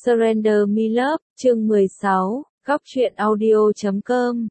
Surrender Me Love, chương 16, góc truyện audio.com.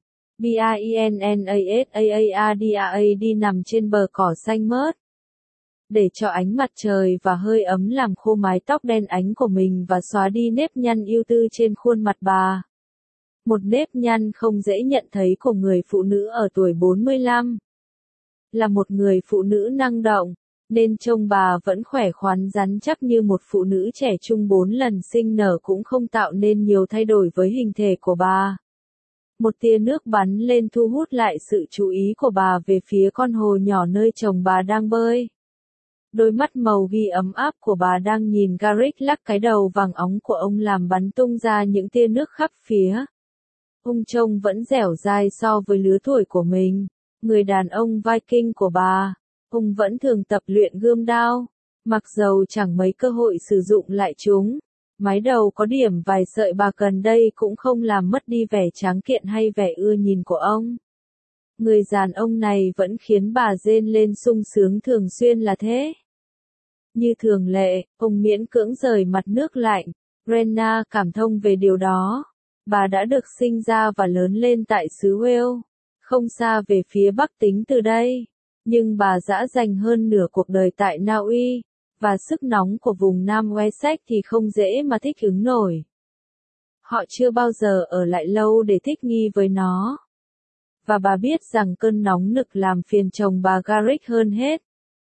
BIENNASAAADAAD nằm trên bờ cỏ xanh mướt. Để cho ánh mặt trời và hơi ấm làm khô mái tóc đen ánh của mình và xóa đi nếp nhăn ưu tư trên khuôn mặt bà. Một nếp nhăn không dễ nhận thấy của người phụ nữ ở tuổi 45. Là một người phụ nữ năng động, nên trông bà vẫn khỏe khoắn rắn chắc như một phụ nữ trẻ trung 4 lần sinh nở cũng không tạo nên nhiều thay đổi với hình thể của bà. Một tia nước bắn lên thu hút lại sự chú ý của bà về phía con hồ nhỏ nơi chồng bà đang bơi. Đôi mắt màu ghi ấm áp của bà đang nhìn Garrick lắc cái đầu vàng óng của ông làm bắn tung ra những tia nước khắp phía. Ông trông vẫn dẻo dai so với lứa tuổi của mình, người đàn ông Viking của bà. Ông vẫn thường tập luyện gươm đao, mặc dầu chẳng mấy cơ hội sử dụng lại chúng. Mái đầu có điểm vài sợi bạc gần đây cũng không làm mất đi vẻ tráng kiện hay vẻ ưa nhìn của ông. Người đàn ông này vẫn khiến bà rên lên sung sướng thường xuyên là thế. Như thường lệ, ông miễn cưỡng rời mặt nước lạnh. Brenna cảm thông về điều đó. Bà đã được sinh ra và lớn lên tại xứ Wales, không xa về phía bắc tính từ đây. Nhưng bà dã dành hơn nửa cuộc đời tại Na Uy, và sức nóng của vùng Nam Wessex thì không dễ mà thích ứng nổi. Họ chưa bao giờ ở lại lâu để thích nghi với nó. Và bà biết rằng cơn nóng nực làm phiền chồng bà Garrick hơn hết.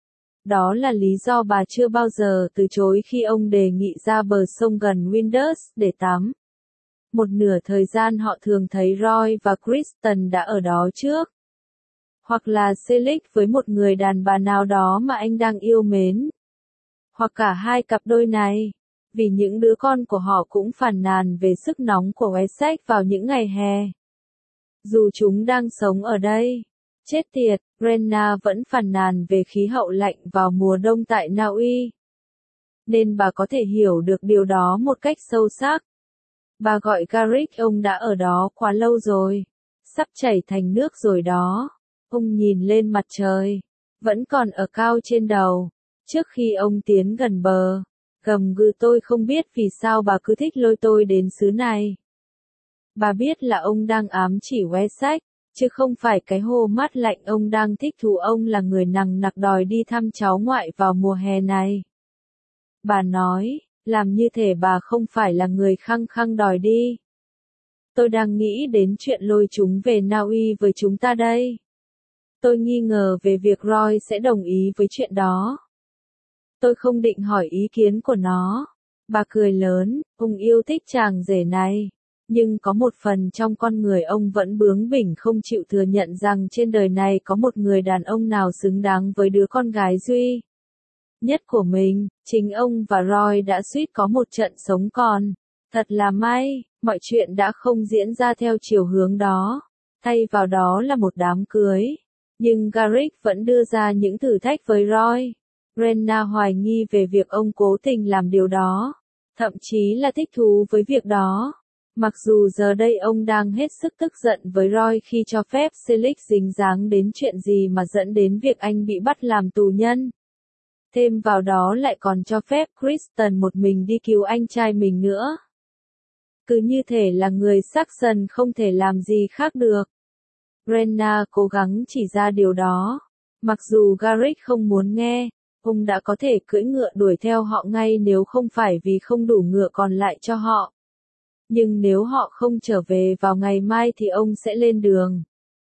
Đó là lý do bà chưa bao giờ từ chối khi ông đề nghị ra bờ sông gần Windus để tắm. Một nửa thời gian họ thường thấy Roy và Kristen đã ở đó trước. Hoặc là Selig với một người đàn bà nào đó mà anh đang yêu mến. Hoặc cả hai cặp đôi này, vì những đứa con của họ cũng phàn nàn về sức nóng của Wessex vào những ngày hè. Dù chúng đang sống ở đây, chết tiệt, Brenna vẫn phàn nàn về khí hậu lạnh vào mùa đông tại Na Uy. Nên bà có thể hiểu được điều đó một cách sâu sắc. Bà gọi Garrick, ông đã ở đó quá lâu rồi, sắp chảy thành nước rồi đó. Ông nhìn lên mặt trời, vẫn còn ở cao trên đầu. Trước khi ông tiến gần bờ, gầm gừ, tôi không biết vì sao bà cứ thích lôi tôi đến xứ này. Bà biết là ông đang ám chỉ Wessex, chứ không phải cái hồ mát lạnh ông đang thích thú. Ông là người nằng nặc đòi đi thăm cháu ngoại vào mùa hè này. Bà nói, làm như thể bà không phải là người khăng khăng đòi đi. Tôi đang nghĩ đến chuyện lôi chúng về Na Uy với chúng ta đây. Tôi nghi ngờ về việc Roy sẽ đồng ý với chuyện đó. Tôi không định hỏi ý kiến của nó. Bà cười lớn, ông yêu thích chàng rể này. Nhưng có một phần trong con người ông vẫn bướng bỉnh không chịu thừa nhận rằng trên đời này có một người đàn ông nào xứng đáng với đứa con gái duy nhất của mình. Chính ông và Roy đã suýt có một trận sống còn. Thật là may, mọi chuyện đã không diễn ra theo chiều hướng đó. Thay vào đó là một đám cưới. Nhưng Garrick vẫn đưa ra những thử thách với Roy. Brenna hoài nghi về việc ông cố tình làm điều đó. Thậm chí là thích thú với việc đó. Mặc dù giờ đây ông đang hết sức tức giận với Roy khi cho phép Selig dính dáng đến chuyện gì mà dẫn đến việc anh bị bắt làm tù nhân. Thêm vào đó lại còn cho phép Kristen một mình đi cứu anh trai mình nữa. Cứ như thể là người Saxon không thể làm gì khác được. Brenna cố gắng chỉ ra điều đó. Mặc dù Garrick không muốn nghe, ông đã có thể cưỡi ngựa đuổi theo họ ngay nếu không phải vì không đủ ngựa còn lại cho họ. Nhưng nếu họ không trở về vào ngày mai thì ông sẽ lên đường.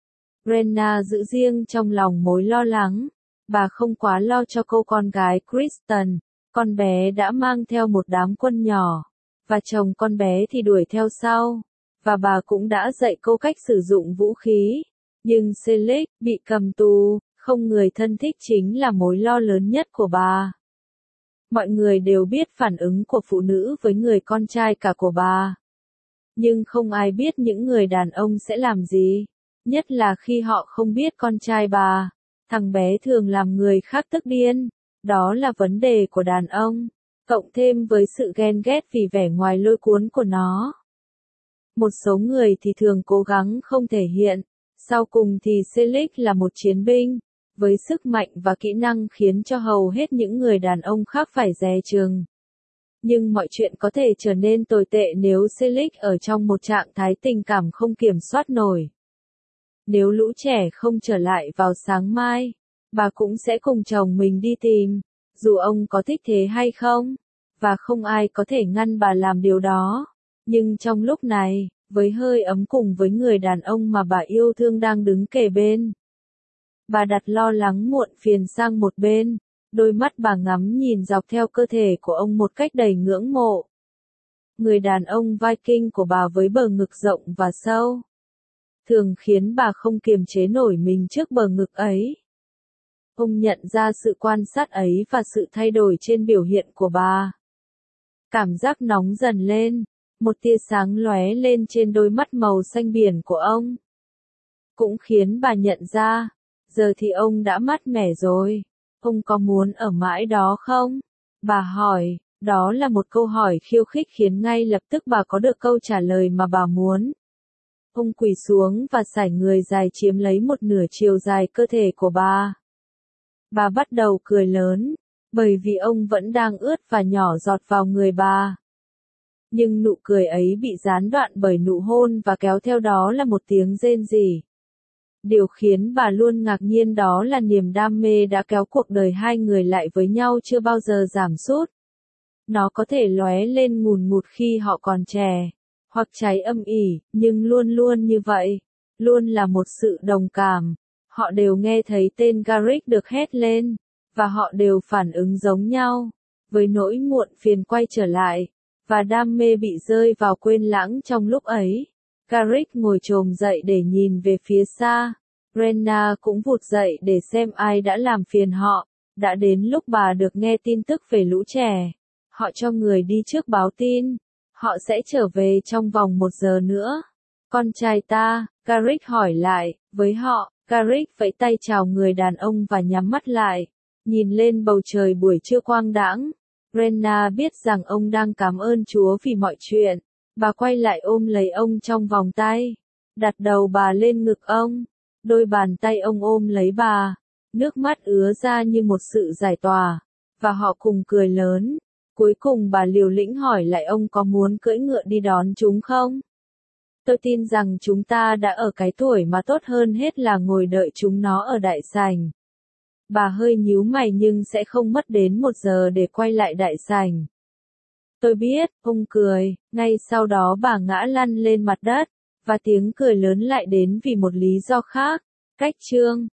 Brenna giữ riêng trong lòng mối lo lắng. Bà không quá lo cho cô con gái Kristen. Con bé đã mang theo một đám quân nhỏ. Và chồng con bé thì đuổi theo sau. Và bà cũng đã dạy cô cách sử dụng vũ khí. Nhưng Selig bị cầm tù, không người thân thích chính là mối lo lớn nhất của bà. Mọi người đều biết phản ứng của phụ nữ với người con trai cả của bà. Nhưng không ai biết những người đàn ông sẽ làm gì. Nhất là khi họ không biết con trai bà. Thằng bé thường làm người khác tức điên. Đó là vấn đề của đàn ông. Cộng thêm với sự ghen ghét vì vẻ ngoài lôi cuốn của nó. Một số người thì thường cố gắng không thể hiện. Sau cùng thì Selig là một chiến binh, với sức mạnh và kỹ năng khiến cho hầu hết những người đàn ông khác phải dè chừng. Nhưng mọi chuyện có thể trở nên tồi tệ nếu Felix ở trong một trạng thái tình cảm không kiểm soát nổi. Nếu lũ trẻ không trở lại vào sáng mai, bà cũng sẽ cùng chồng mình đi tìm, dù ông có thích thế hay không, và không ai có thể ngăn bà làm điều đó. Nhưng trong lúc này, với hơi ấm cùng với người đàn ông mà bà yêu thương đang đứng kề bên, bà đặt lo lắng muộn phiền sang một bên, đôi mắt bà ngắm nhìn dọc theo cơ thể của ông một cách đầy ngưỡng mộ. Người đàn ông Viking của bà với bờ ngực rộng và sâu, thường khiến bà không kiềm chế nổi mình trước bờ ngực ấy. Ông nhận ra sự quan sát ấy và sự thay đổi trên biểu hiện của bà. Cảm giác nóng dần lên, một tia sáng lóe lên trên đôi mắt màu xanh biển của ông. Cũng khiến bà nhận ra, giờ thì ông đã mát mẻ rồi. Ông có muốn ở mãi đó không? Bà hỏi, đó là một câu hỏi khiêu khích khiến ngay lập tức bà có được câu trả lời mà bà muốn. Ông quỳ xuống và sải người dài chiếm lấy một nửa chiều dài cơ thể của bà. Bà bắt đầu cười lớn, bởi vì ông vẫn đang ướt và nhỏ giọt vào người bà. Nhưng nụ cười ấy bị gián đoạn bởi nụ hôn và kéo theo đó là một tiếng rên rỉ. Điều khiến bà luôn ngạc nhiên đó là niềm đam mê đã kéo cuộc đời hai người lại với nhau chưa bao giờ giảm sút. Nó có thể lóe lên ngùn ngụt khi họ còn trẻ, hoặc cháy âm ỉ, nhưng luôn luôn như vậy, luôn là một sự đồng cảm. Họ đều nghe thấy tên Garrick được hét lên, và họ đều phản ứng giống nhau, với nỗi muộn phiền quay trở lại, và đam mê bị rơi vào quên lãng trong lúc ấy. Garrick ngồi chồm dậy để nhìn về phía xa. Rena cũng vụt dậy để xem ai đã làm phiền họ. Đã đến lúc bà được nghe tin tức về lũ trẻ. Họ cho người đi trước báo tin. Họ sẽ trở về trong vòng 1 giờ nữa. Con trai ta, Garrick hỏi lại, với họ, Garrick vẫy tay chào người đàn ông và nhắm mắt lại. Nhìn lên bầu trời buổi trưa quang đãng. Rena biết rằng ông đang cảm ơn Chúa vì mọi chuyện. Bà quay lại ôm lấy ông trong vòng tay, đặt đầu bà lên ngực ông, đôi bàn tay ông ôm lấy bà, nước mắt ứa ra như một sự giải tỏa, và họ cùng cười lớn. Cuối cùng bà liều lĩnh hỏi lại ông có muốn cưỡi ngựa đi đón chúng không? Tôi tin rằng chúng ta đã ở cái tuổi mà tốt hơn hết là ngồi đợi chúng nó ở đại sảnh. Bà hơi nhíu mày nhưng sẽ không mất đến 1 giờ để quay lại đại sảnh. Tôi biết, ông cười, ngay sau đó bà ngã lăn lên mặt đất, và tiếng cười lớn lại đến vì một lý do khác. Cách chương